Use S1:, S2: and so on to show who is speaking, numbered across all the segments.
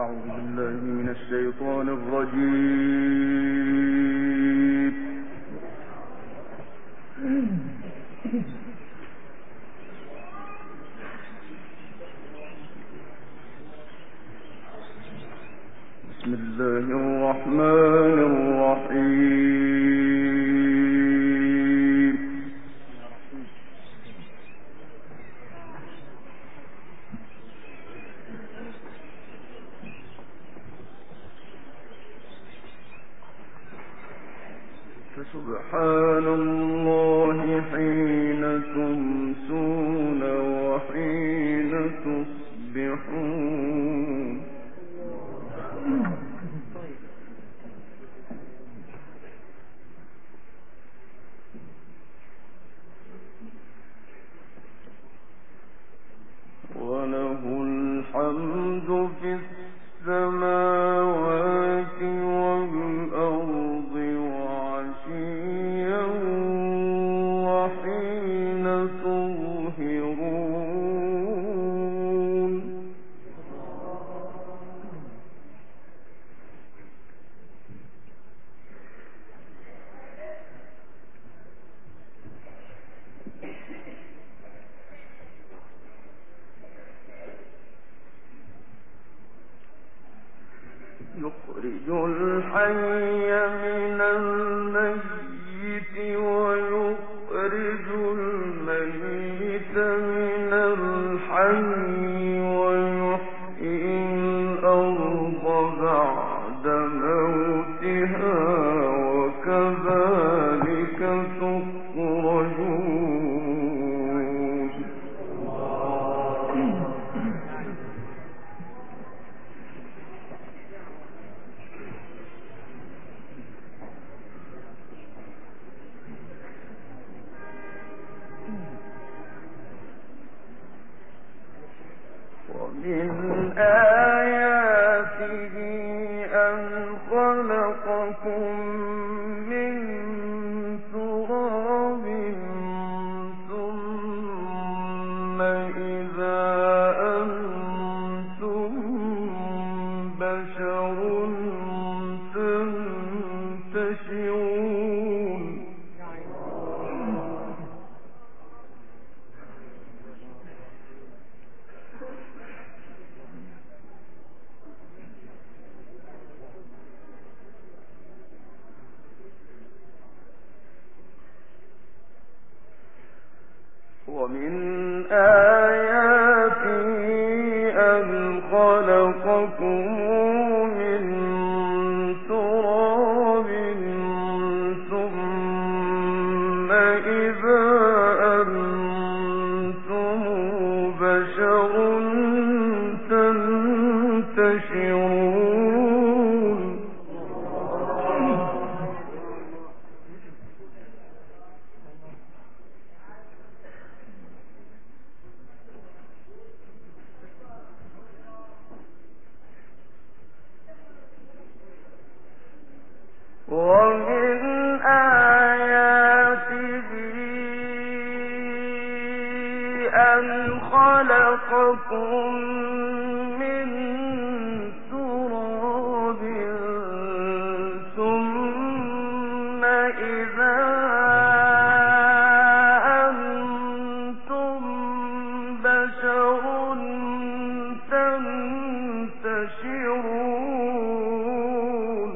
S1: أعوذ بالله من الشيطان الرجيم. بسم الله الرحمن الرحيم. فسبحان الله حين تمسون وحين تصبحون. وله الحمد في السماوات والأرض وعشيا وحين تظهرون. يخرج الحي من الميت ويخرج الميت من الحي ويحيي الأرض بعد موتها وكذلك تخرجون. ومن آياته أن خلقكم من تراب ثم إذا أنتم بشر تنتشرون. ومن آياته أن خلقكم من تراب ثم إذا أنتم بشر تنتشرون. ومن آياته أن خلقكم من تراب ثم إذا أنتم بشر تنتشرون.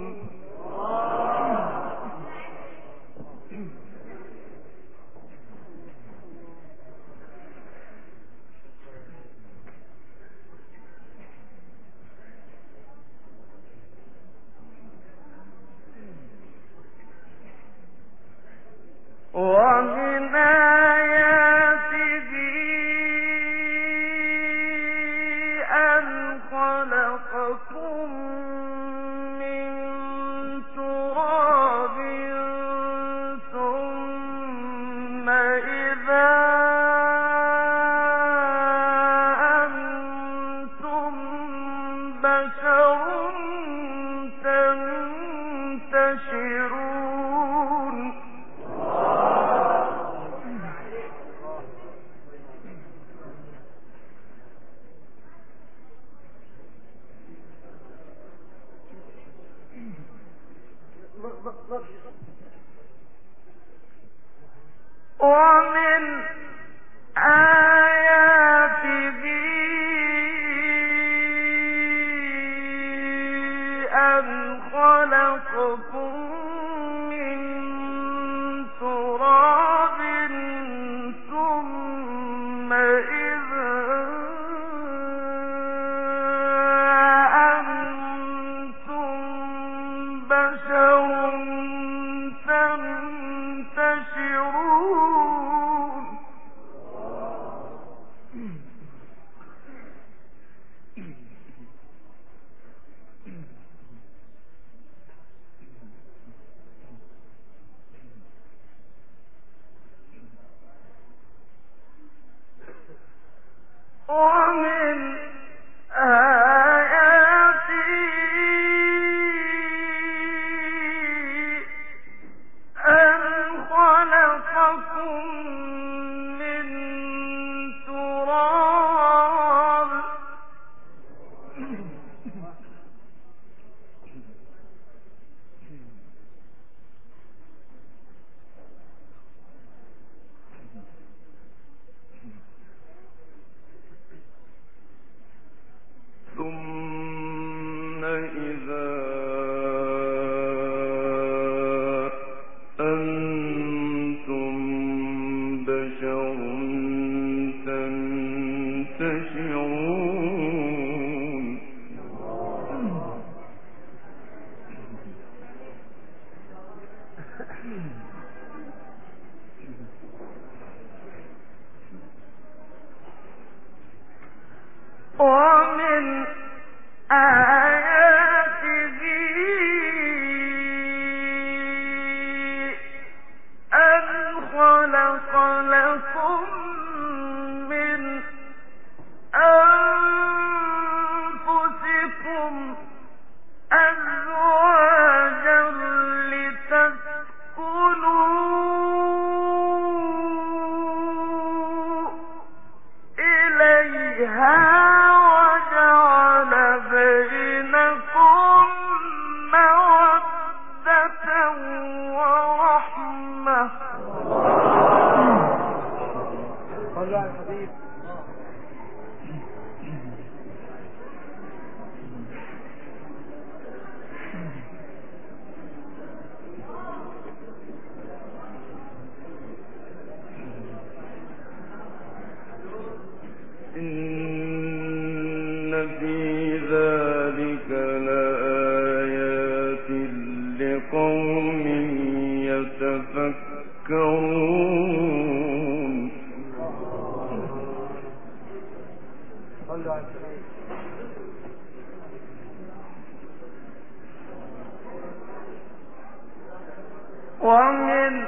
S1: ومن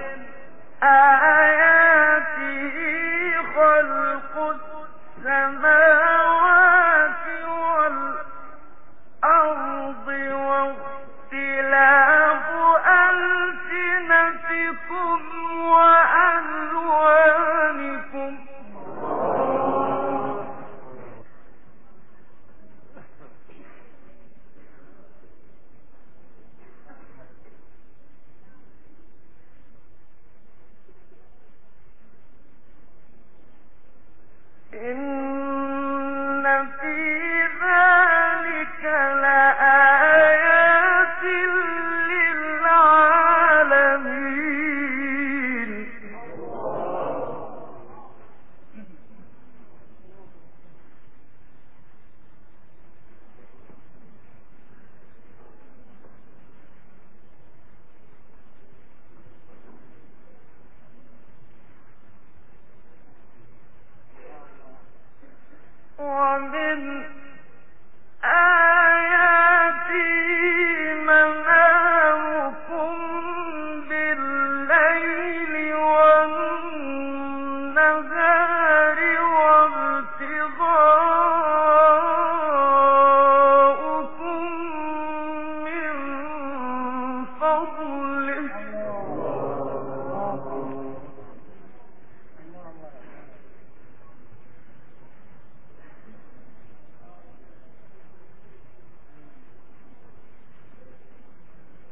S1: آياته خلق السماوات والأرض واختلاف ألسنتكم وألوانكم إن في ذلك لآيات للعالمين ومن آياته منامكم بالليل والنهار وابتغاؤكم من فضله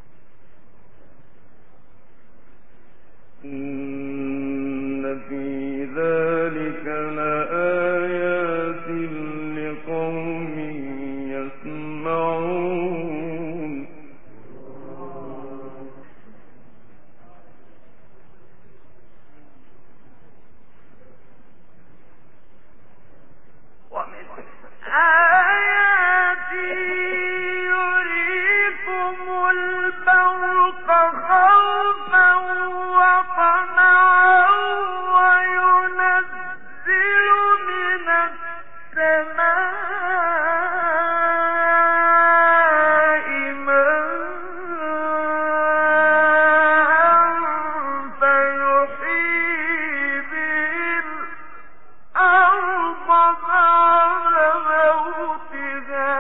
S1: إن في ذلك لآيات لقوم يسمعون ومن آياته يريكم البرق خوفا وطمعا وينزل من السماء ماء فيحيي به الأرض بعد موتها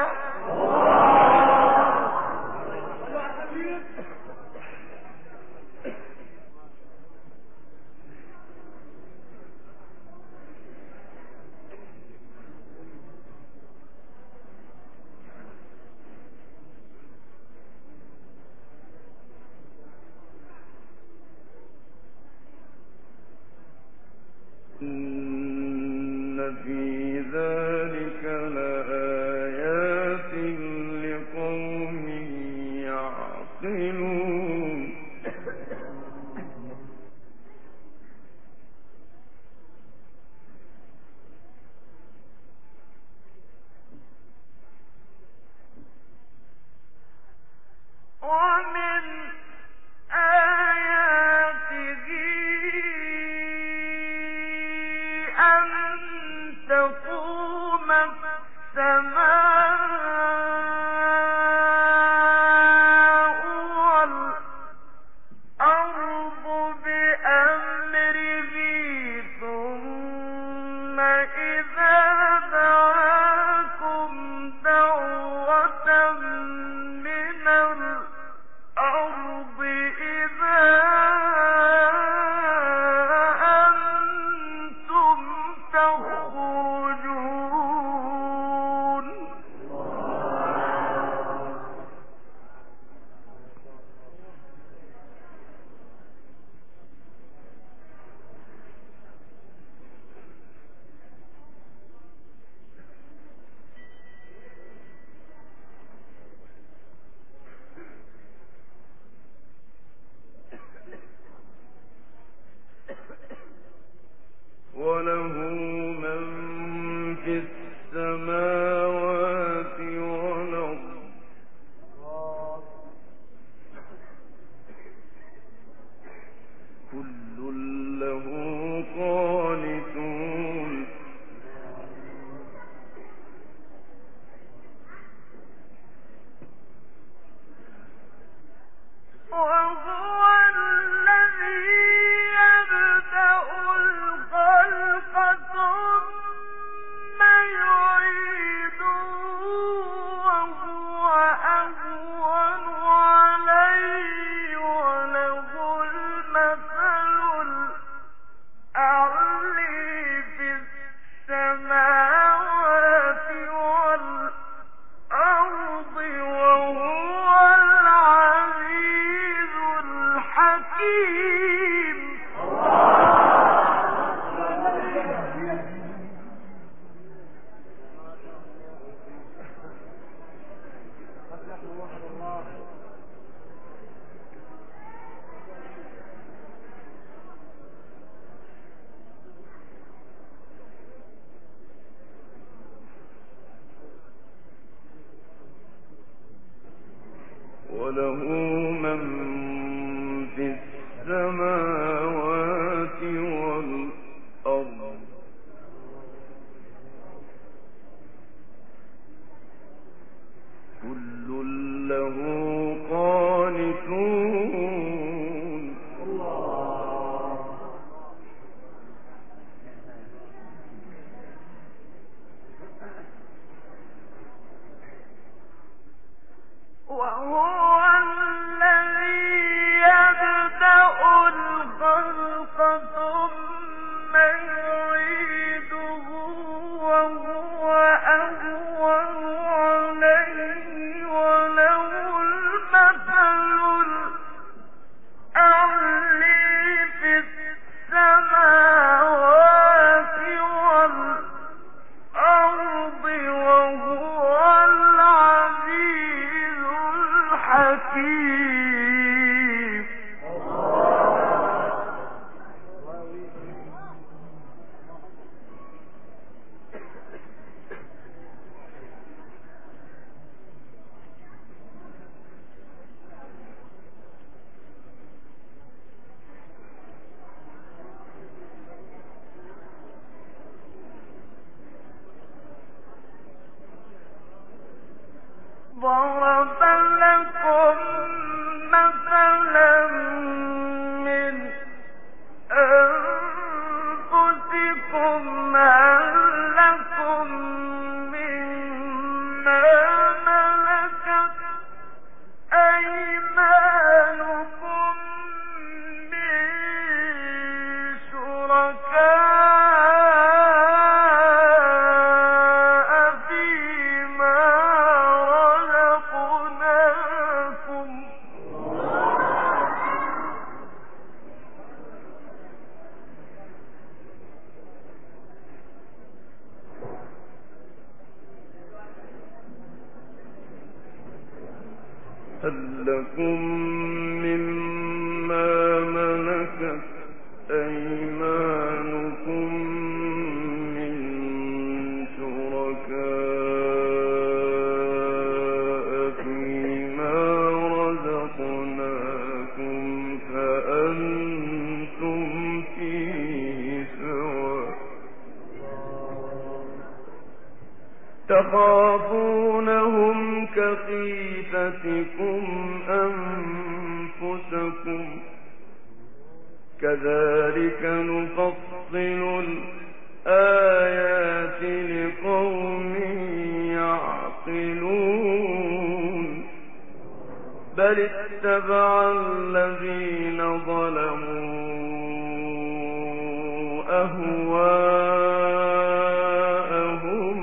S1: إن في ذلك لآيات لقوم يعقلون ومن آياته أن تقوم السماء والأرض بأمره ثم إذا دعاكم دعوة من الأرض إذا أنتم تخرجون وله من في السماوات والأرض كل له قانتون وهو الذي يبدأ الخلق ثم يعيده وهو أهون عليه وله المثل الأعلى في السماوات والأرض وهو العزيز الحكيم وله من في السماوات والأرض كل له قانتون وهو الذي يبدأ الخلق ثم هل لكم مما ملكت أيمانكم من شركاء فيما رزقناكم فأنتم فيه سواء تخافونهم كخيفتكم أنفسكم كذلك نفصل الآيات لقوم يعقلون بل اتبع الذين ظلموا أهواءهم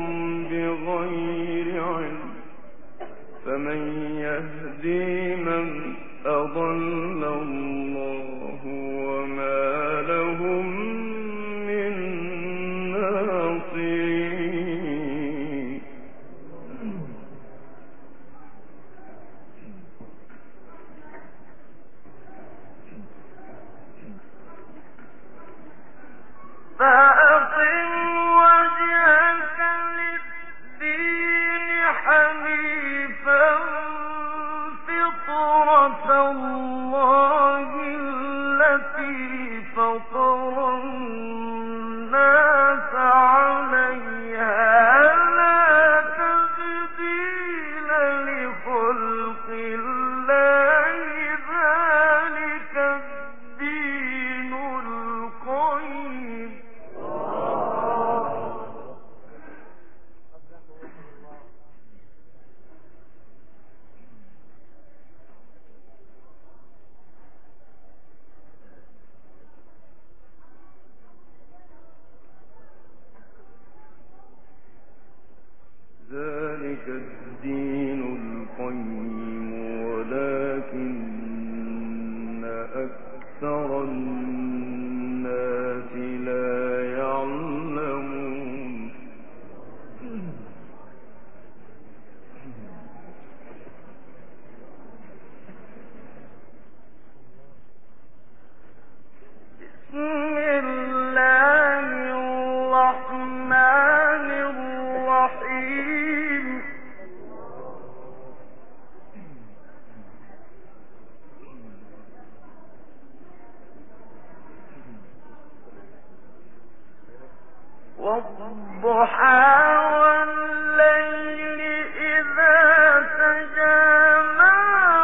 S1: بغير علم فمن يهدي من أضل الله وما لهم من ناصرين فأقم وجهك للدين حنيفا فطرة الله التي فطر الناس عليها لا تبديل لخلق الله ذلك الدين القيم ذلك الدين القيم ولكن أكثر الناس لا يعلمون بسم الله الرحمن الرحيم والضحى والليل إذا سجى ما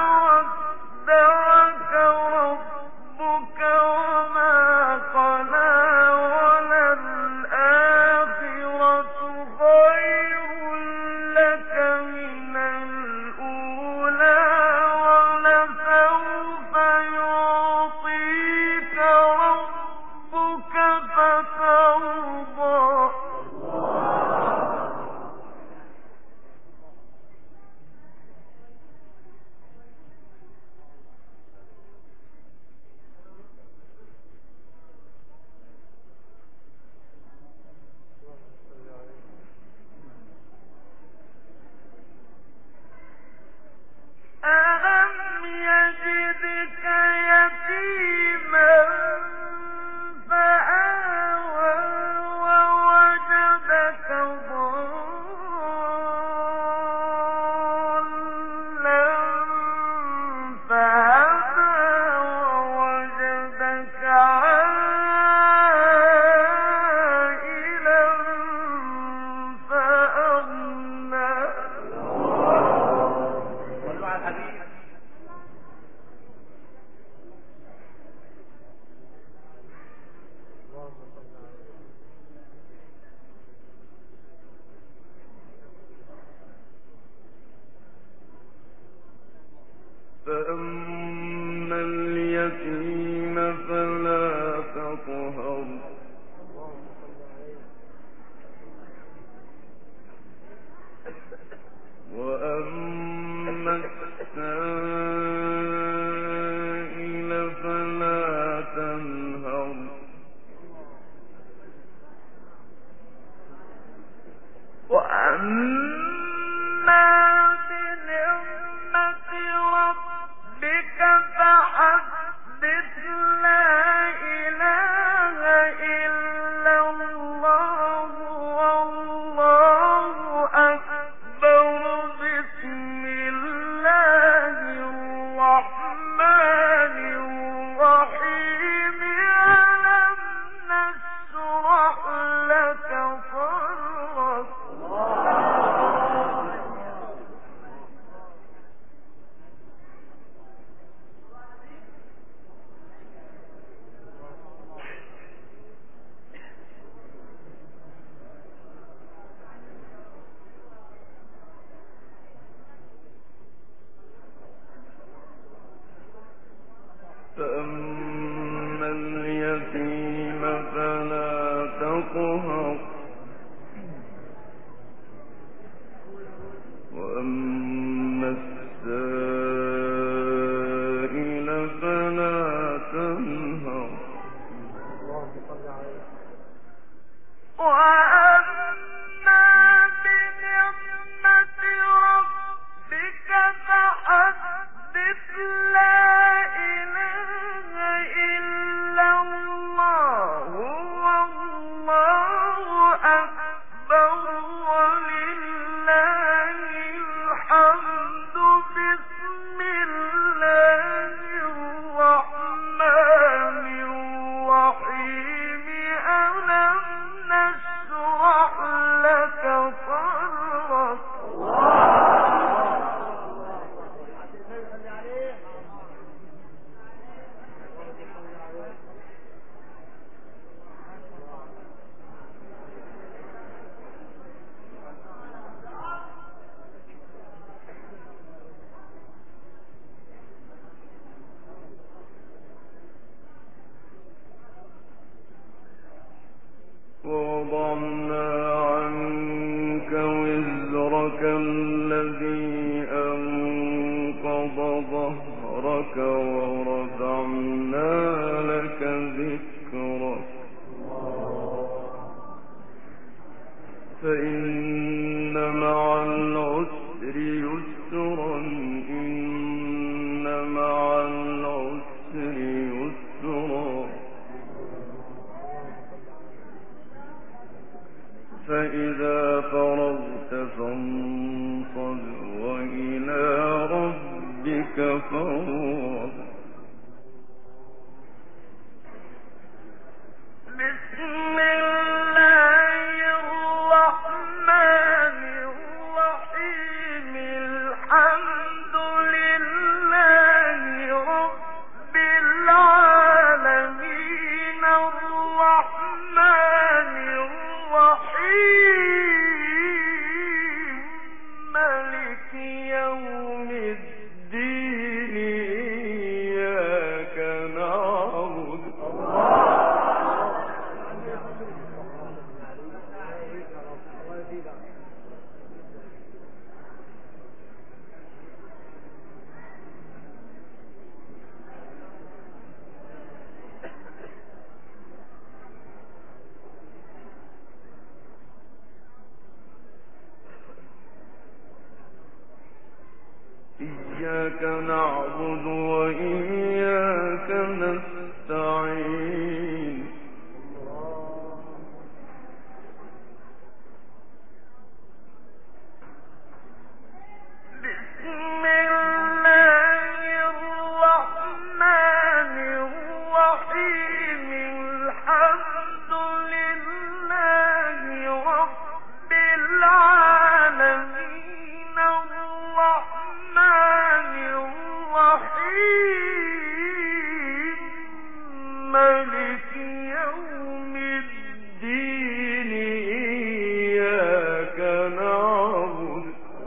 S1: ودعك ربك وما قلى وللآخرة خير لك من الأولى ولسوف يعطيك ربك فترضى ألم يجدك يتيما فآوى ووجدك ضالا فهدى ووجدك عائلا فأغنى فأما اليتيم فلا تقهر وأما السائل فلا تنهر وأما بنعمة تقهر وأما السائل فلا تنهر وأما بنعمة ربك فحدث لا إله إلا الله والله أكبر ولله الحمد بسم الله الرحمن الرحيم ألم نشرح لك صدرك ووضعنا عنك وزرك الذي أنقض ظهرك ورفعنا لك ذكرك فإن مع العسر يسرا إن مع العسر يسرا فإذا فرغت فانصب وإلى ربك فارغب بسم الله الرحمن الرحيم الحمد لله رب العالمين الرحمن الرحيم مالك يوم الدين إياك نعبد إياك نعبد وإياك نستعين بسم الله الرحمن الرحيم الحمد لله رب العالمين الرحمن الرحيم مالك يوم الدين إياك نعبد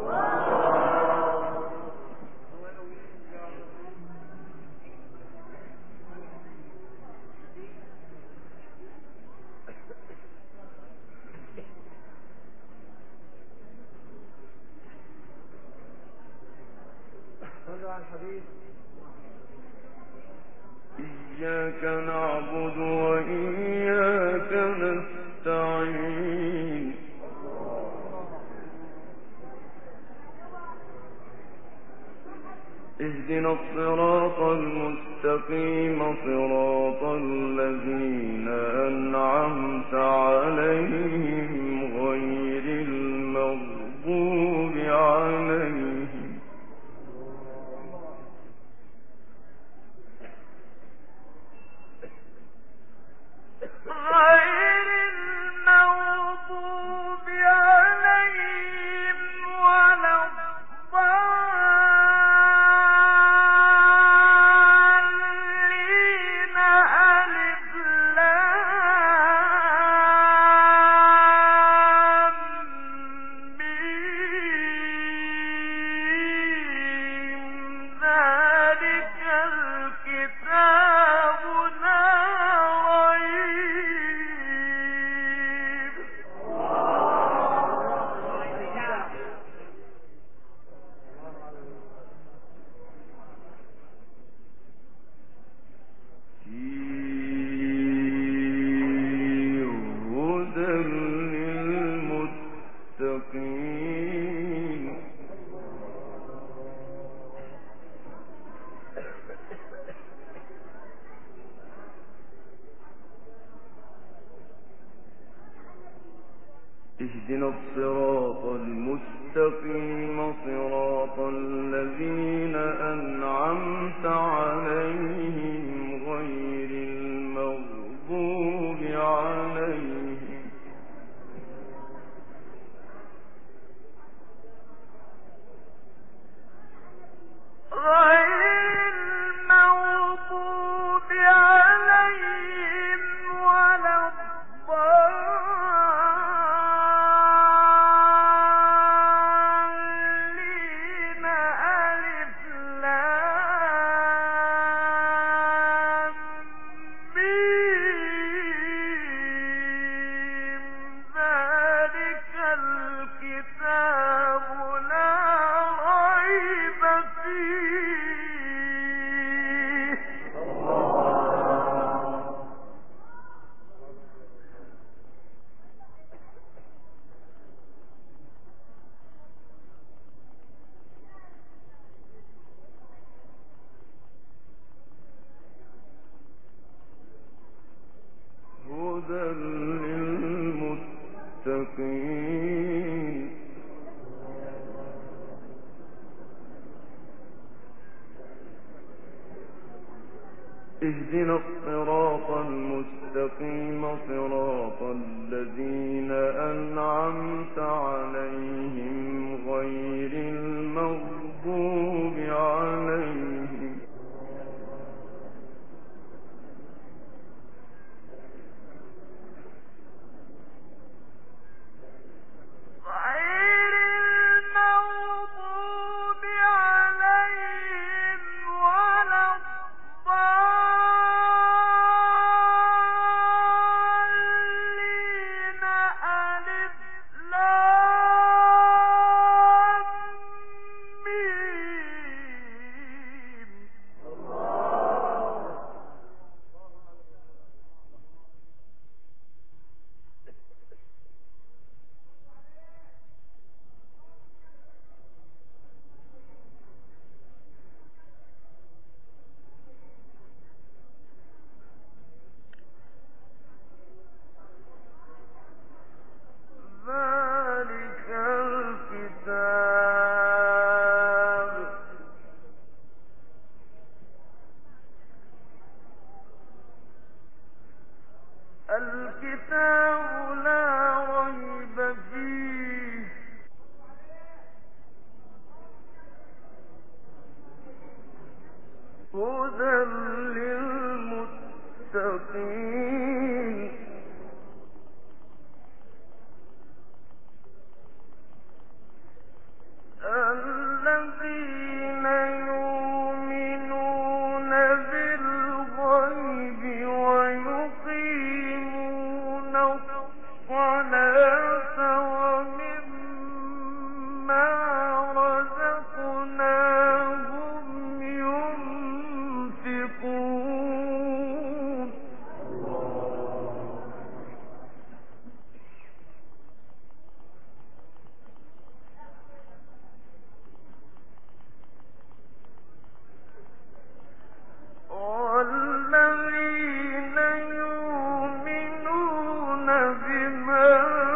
S1: إياك نعبد وإياك نستعين اهدنا الصراط المستقيم صراط الذين أنعمت عليهم غير المغضوب عليهم غير المغضوب عليهم ولا الضالين ألف لام للمتقين اهدنا الصراط المستقيم صراط الذين أنعمت عليهم غير المغضوب عليهم ولا الضالين ألف لام ميم ذلك الكتاب لا ريب فيه هدى للمتقين اهدنا الصراط المستقيم صراط الذين أنعمت عليهم غير المغضوب عليهم غير المغضوب عليهم ولا الضالين ألف لام ميم ذلك الكتاب لا ريب فيه هدى للمتقين الذين يؤمنون بالغيب ويقيمون الصلاة ومما رزقناهم ينفقون والذين يؤمنون بما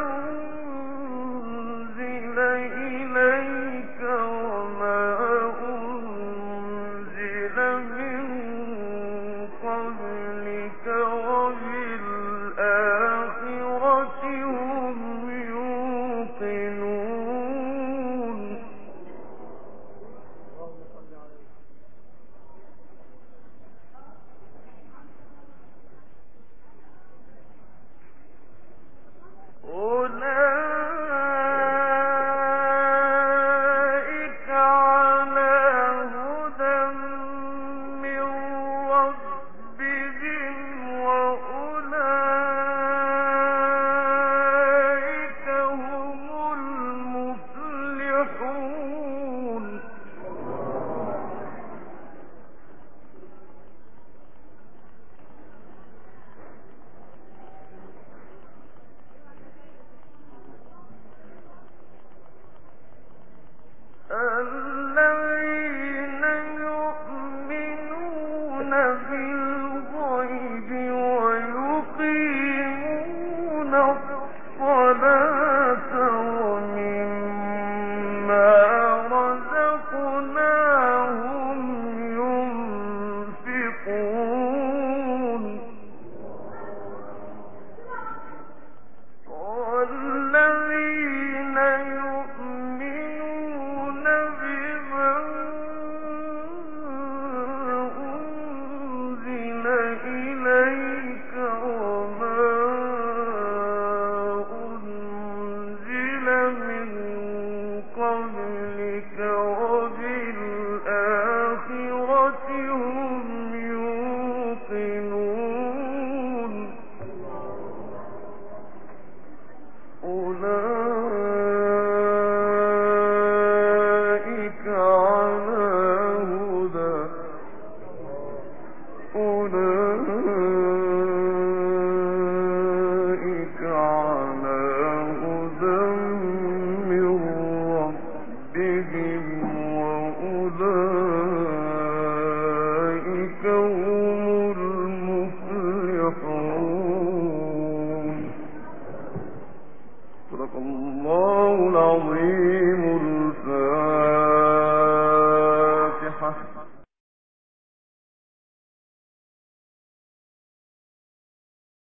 S1: أولئك